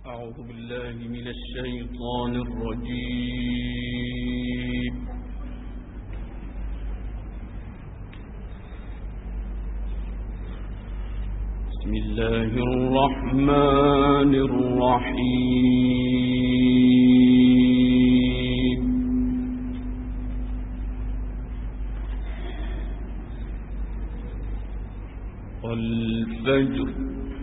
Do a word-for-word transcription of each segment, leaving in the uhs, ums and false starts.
أعوذ بالله من الشيطان الرجيم. بسم الله الرحمن الرحيم. والفجر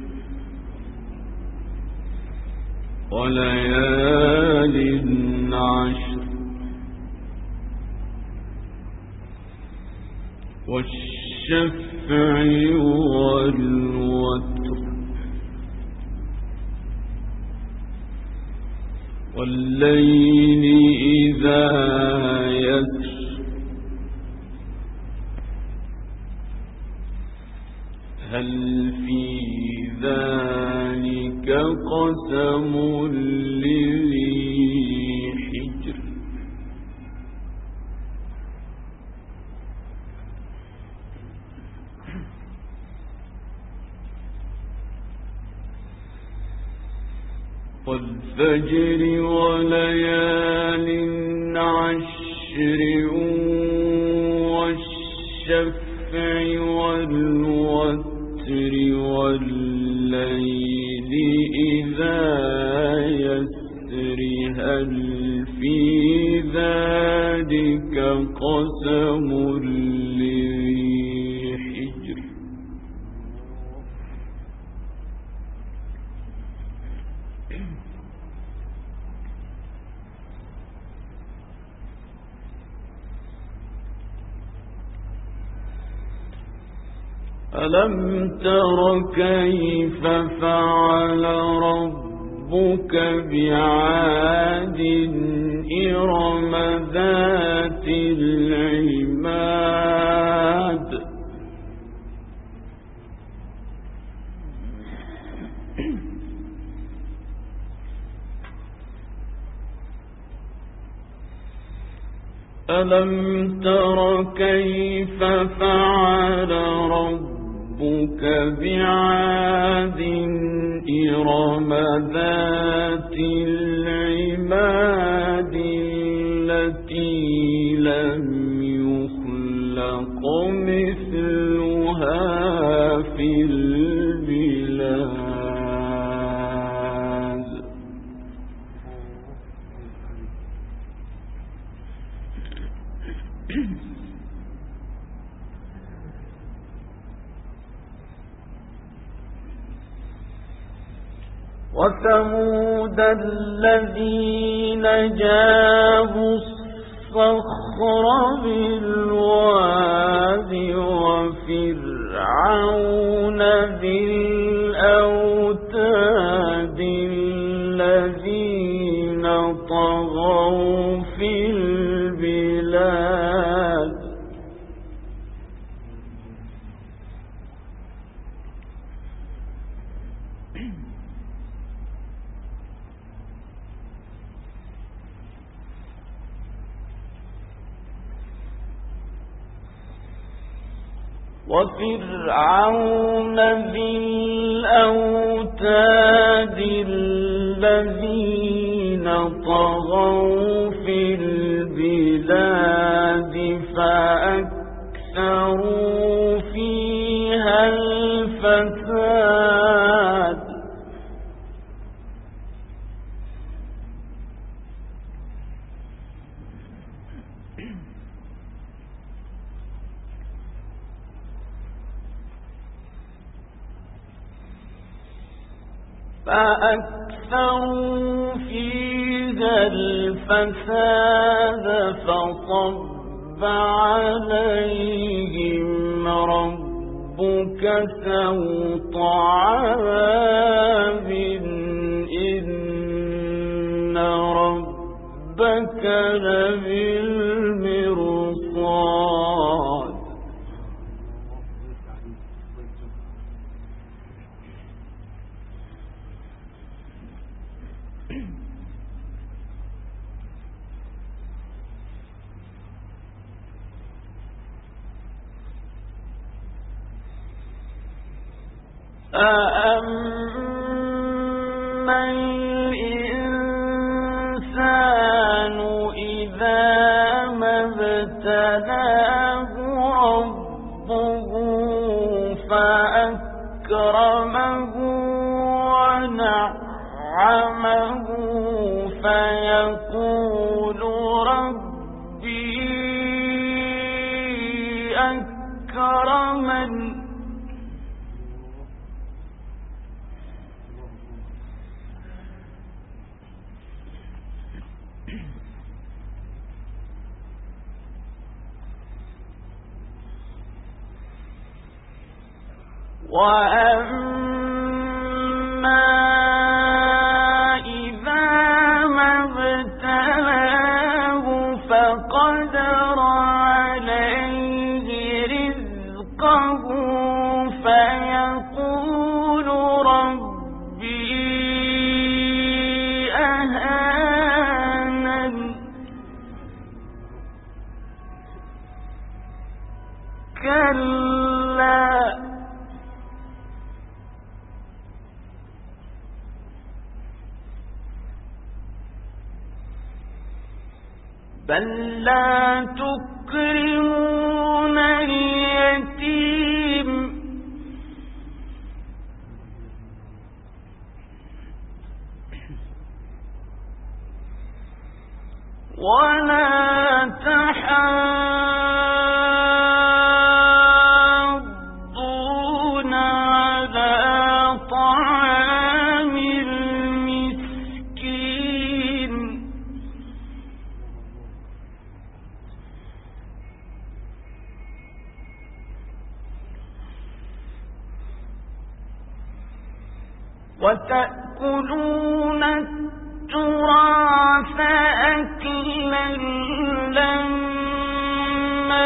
وليال عشر والشفع والوتر والليل إذا يسر هل في ذلك قسم لذي حجر والفجر وليال عشر والشفع والوتر والليل إذا يسر هل في ذلك قسم لذي حجر ألم تر كيف فعل ربك بعاد إرم ذات العماد ألم تر كيف فعل ربك ربك بعاد إرم ذات العماد التي لم يخلق مثلها في البلاد وثمود الذين جابوا الصخر بالواد وفرعون ذي الأوتاد الذين طغوا في البلاد وفرعون ذي الأوتاد الذين طغوا في البلاد فأكثروا فيها الفساد فأكثروا فيها الفساد فصب عليهم ربك سوط عذاب إن ربك لبالمرصاد أأمن أكرمه ونعمه فيقول ربي أكرمن وأما إذا ما ابتلاه فقدر عليه رزقه فيقول ربي أهانن كلا بل لا تكرمون اليتيم ولا تحاضون على طعام المسكين وتأكلون التراث أكلا لما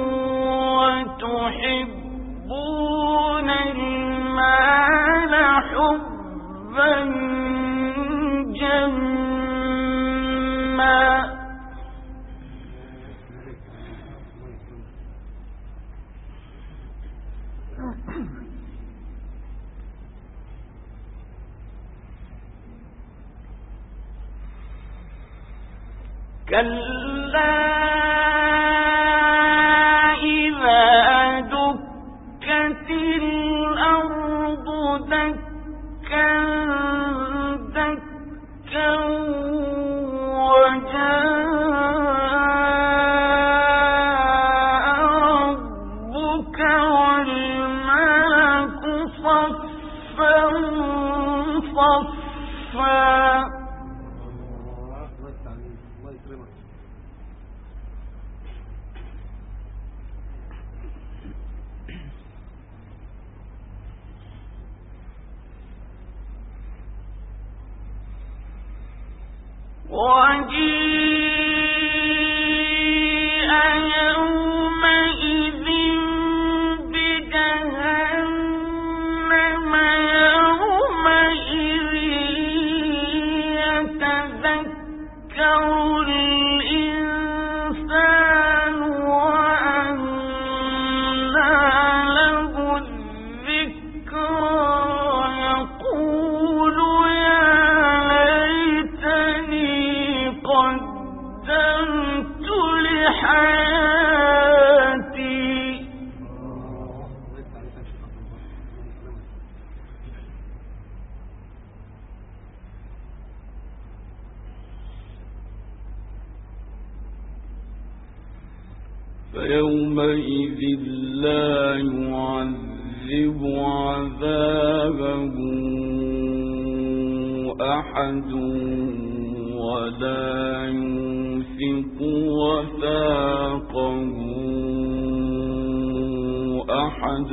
وتحبون المال حبا جما كلا إذا دكت الأرض دكا دكا وجاء ربك والملك صفا صفا وجيء يومئذ بجهنم يومئذ يتذكر الإنسان وأنى له الذكرى يقول يا ليتني قدمت لحياتي فيومئذ لا يعذب عذابه أحد ولا يوثق وثاقه أحد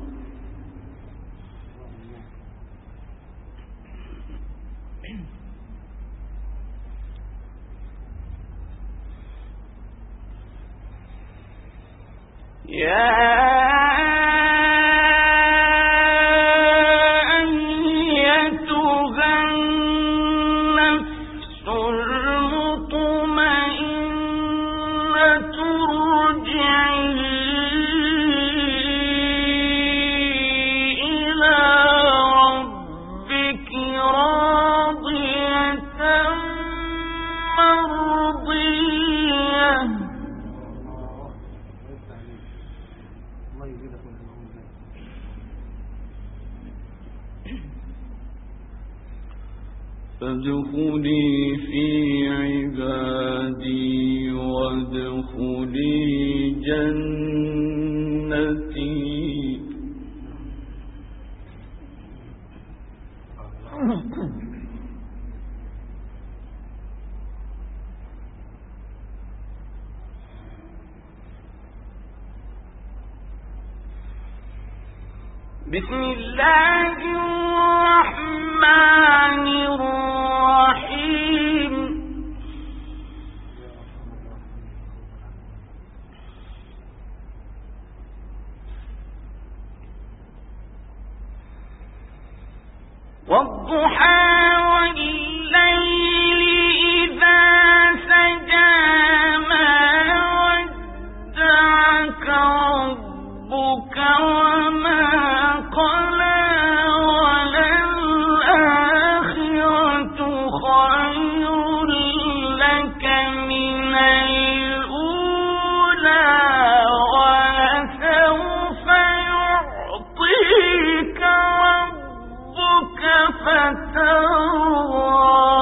يا فادخلي في عبادي وادخلي جنتي. بسم الله الرحمن الرحيم. والضحى والليل إذا سجى ما ودعك ربك وما قلى وللآخرة خير لك من الأولى ولسوف يعطيك ربك فترضى.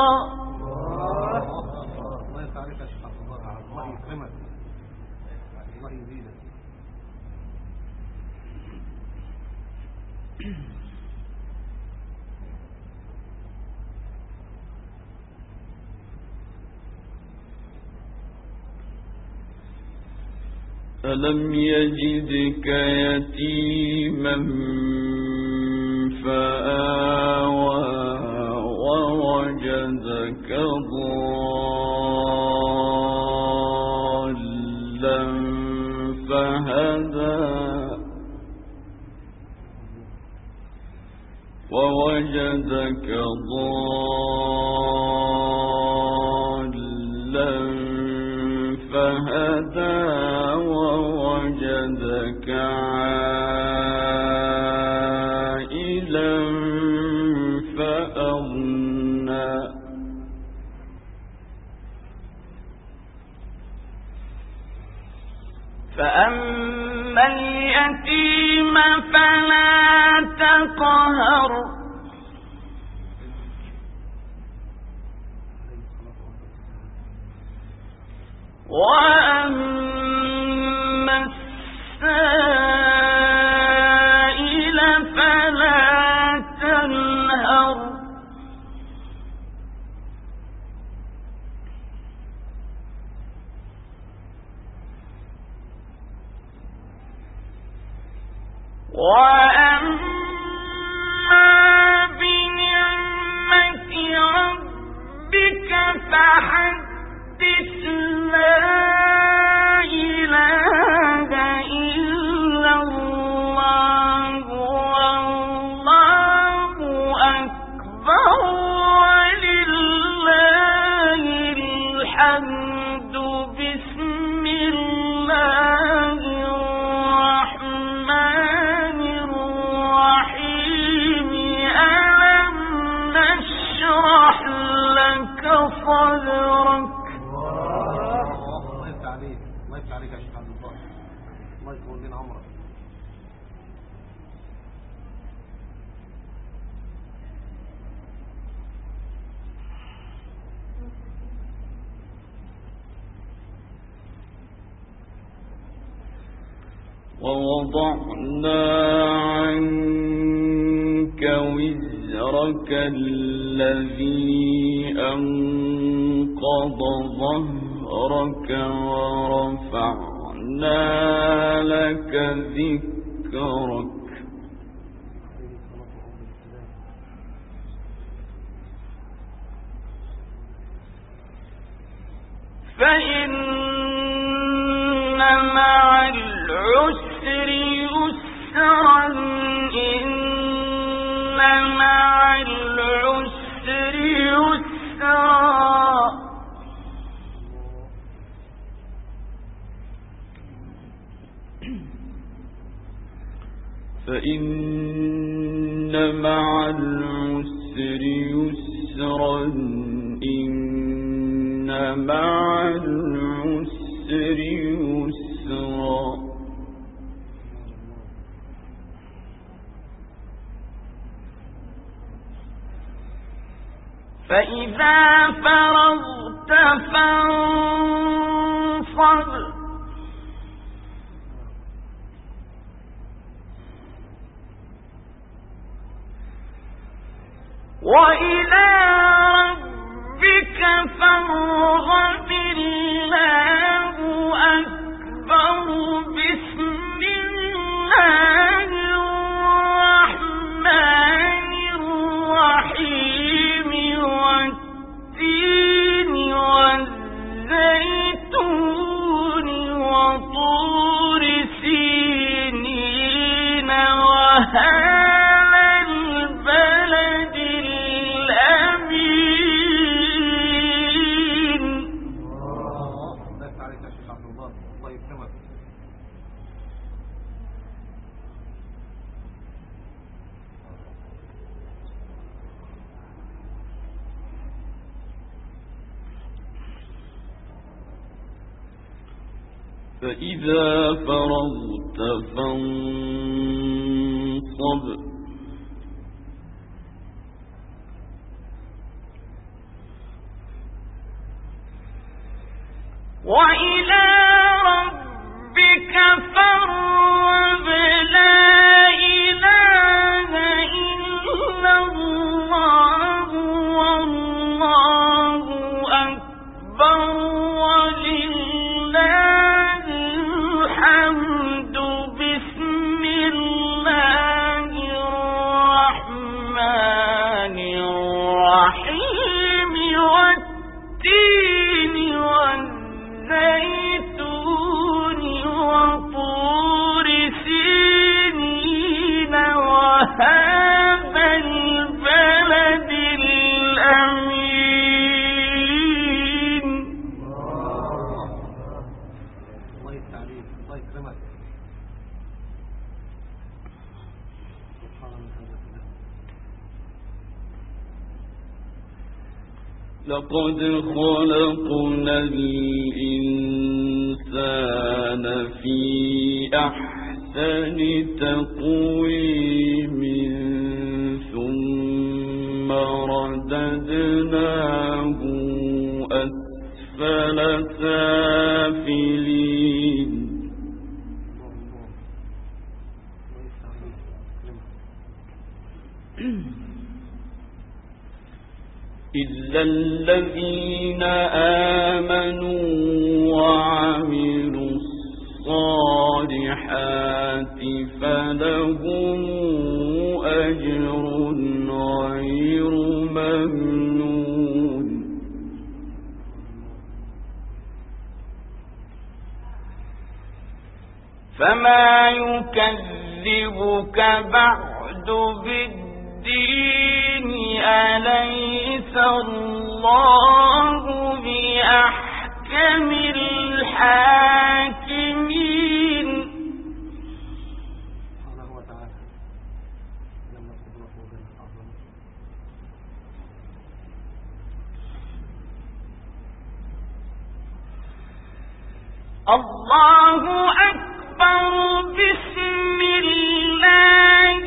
ألم يجدك يتيما فآوى ووجدك ضالا فهدى ووجدك ضالا فهدى ووجدك عائلا فأغنى فأما اليتيم فلا تقهر وأما السائل فلا تنهر وأما بنعمة ربك فحدث. لا إله إلا الله والله أكبر ولله الحمد. بسم الله الرحمن الرحيم. ألم نشرح لك صدرك. ووضعنا عنك وزرك الذي أنقض ظهرك ورفعنا لك ذكرك. فإن مع العسر يسرا إن مع العسر يسرا. فإن مع العسر يسرا إن مع العسر يسرا. فإذا فرغت فانصب وإلى ربك فارغب الله أكبر بسم الله الرحمن الرحيم والتين والزيتون وطور سينين وهذا فإذا فرغت فانصب وإلى ربك فارغب لا إله إلا الله والله أكبر ولله الحمد بسم الله الرحمن الرحيم والتين والزيتون وطور سينين وهذا البلد الأمين. الله يستعليك الله يكرمك. لقد خلقنا الإنسان في أحسن تقويم ثم رددناه أسفل سافلين. إلا الذين آمنوا وعملوا الصالحات فلهم أجر غير ممنون. فما يكذبك بعد بالدين أليس الله بأحكم الحاكمين. الله أكبر بسم الله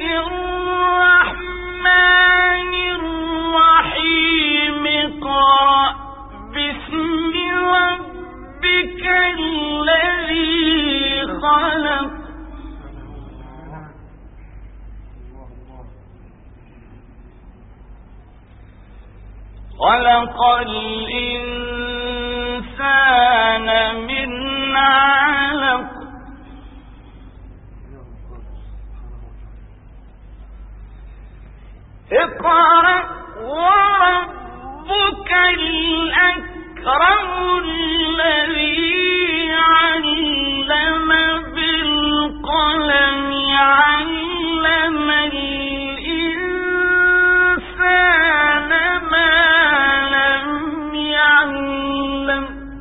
الرحمن الرحيم اقرأ باسم ربك الذي خلق خلق الإنسان من علق اقرأ وربك الأكرم الذي علم بالقلم علم الإنسان ما لم يعلم.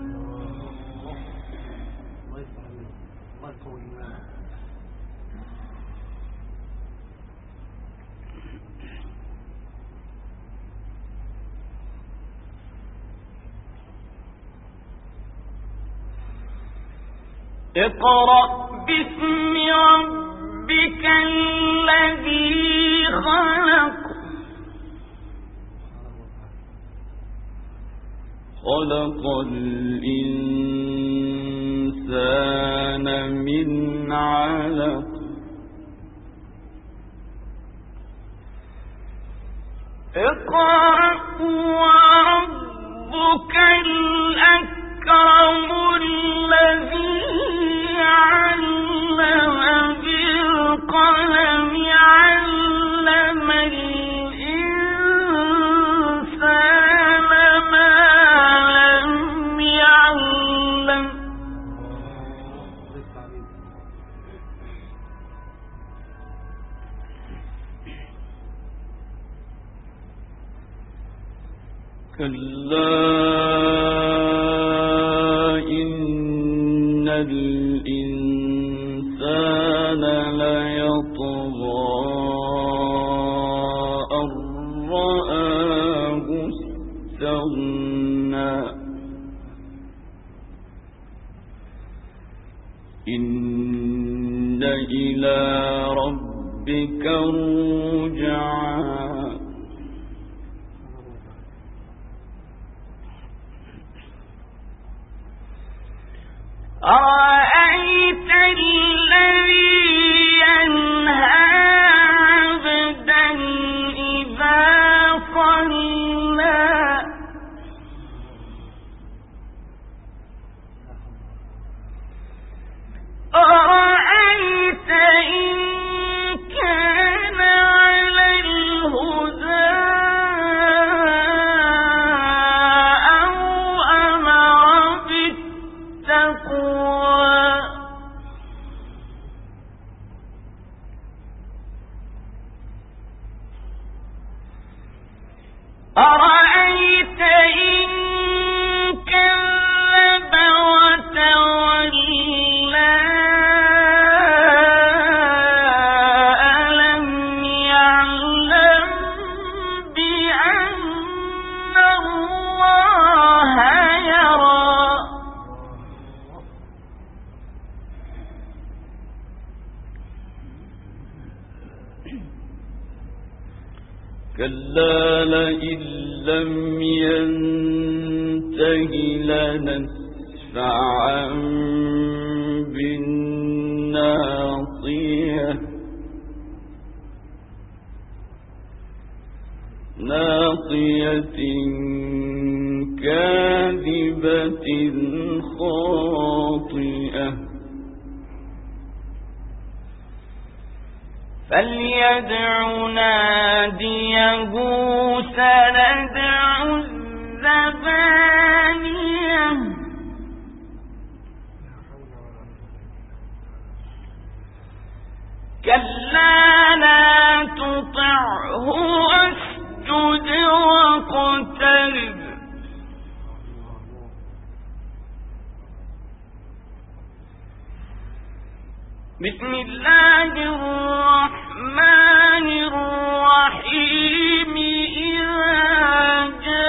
اقرأ باسم ربك الذي خلق خلق الإنسان من علق اقرأ وربك الأكرم الذي علم بالقلم علم الإنسان ما لم يعلم كلا إن الإنسان ليطغى أن رآه استغنى إن إلى ربك الرجعى أرأيت الذي ينهى عبدا إذا صلى أرأيت إن كان على الهدى أو أمر بالتقوى أرأيت إن كذب وتولى ألم يعلم بأن الله يرى كلا لئن لم ينته لنسفعا بالناصية ناصية كاذبة خاطئة فليدع ناديه سندع الزبانية كلا لا تطعه واسجد واقترب بسم الله الرحمن الرحيم إذا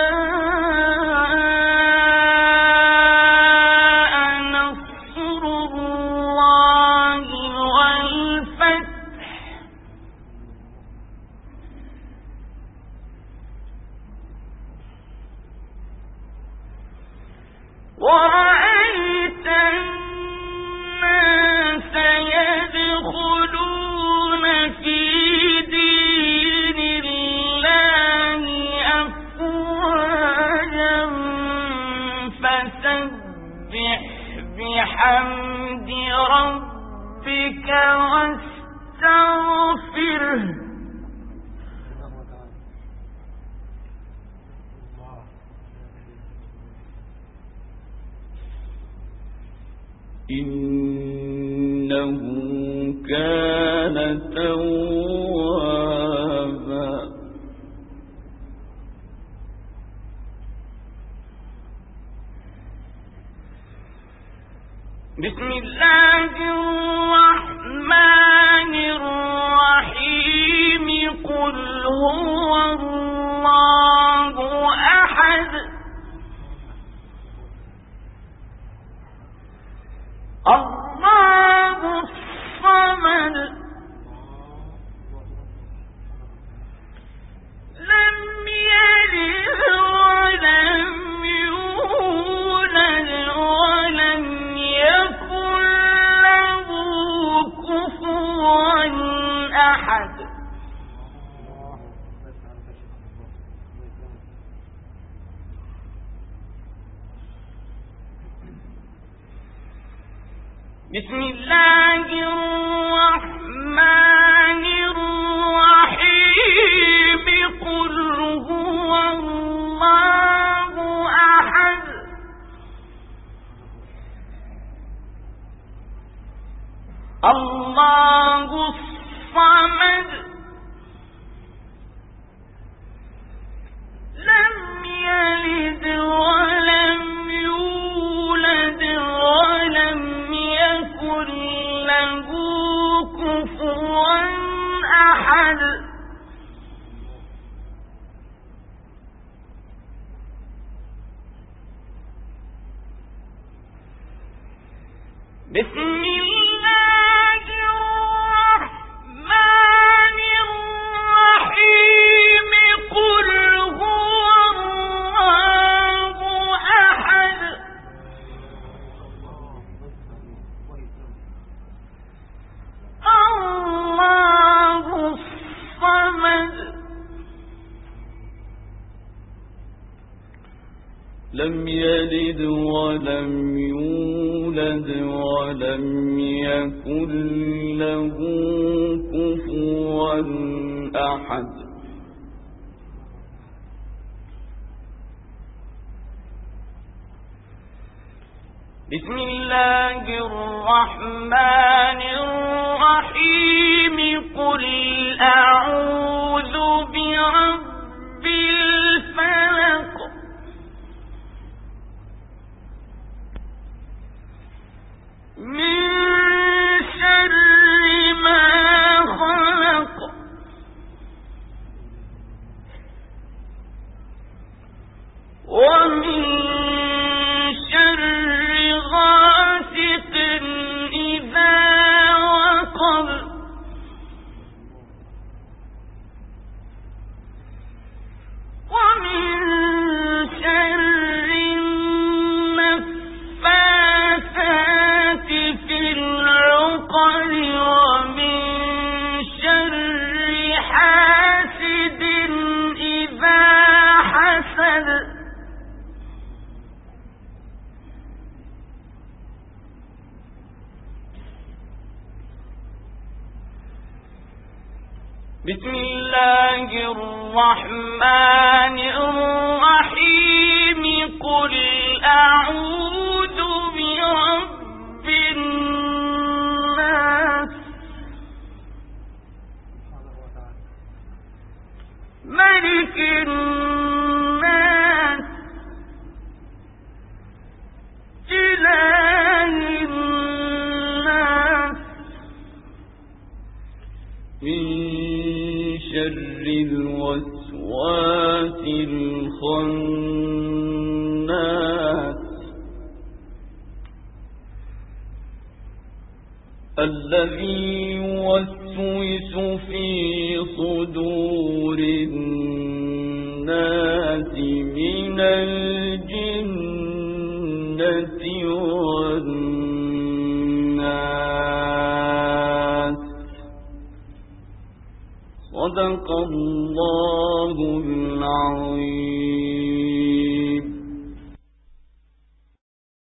جاء نصر الله والفتح ورأيت الناس يدخلون في دين الله أفواجا فسبح بحمد ربك واستغفره إنه كان توابا بسم الله الرحمن الرحيم قل هو الله أحد الله الصمد لم يلد ولم يولد بسم الله الرحمن الرحيم قل هو الله أحد الله الصمد لم يلد ولم يولد ولم يكن له كفوا أحد بسم الله الرحمن الرحيم قل هو الله أحد الله الصمد لم يلد ولم يولد ولم يكن له كفوا أحد بسم الله الرحمن الرحيم قل أعوذ برب الفلق من شر ما خلق ومن شر غاسق إذا وقب ومن شر النفاثات في العقد ومن شر حاسد إذا حسد بسم الله الرحمن الرحيم قل أعوذ برب الناس ملك الناس إله الناس من شر الوسواس الخناس الذي يوسوس في صدور الناس من الجنة والناس صدق الله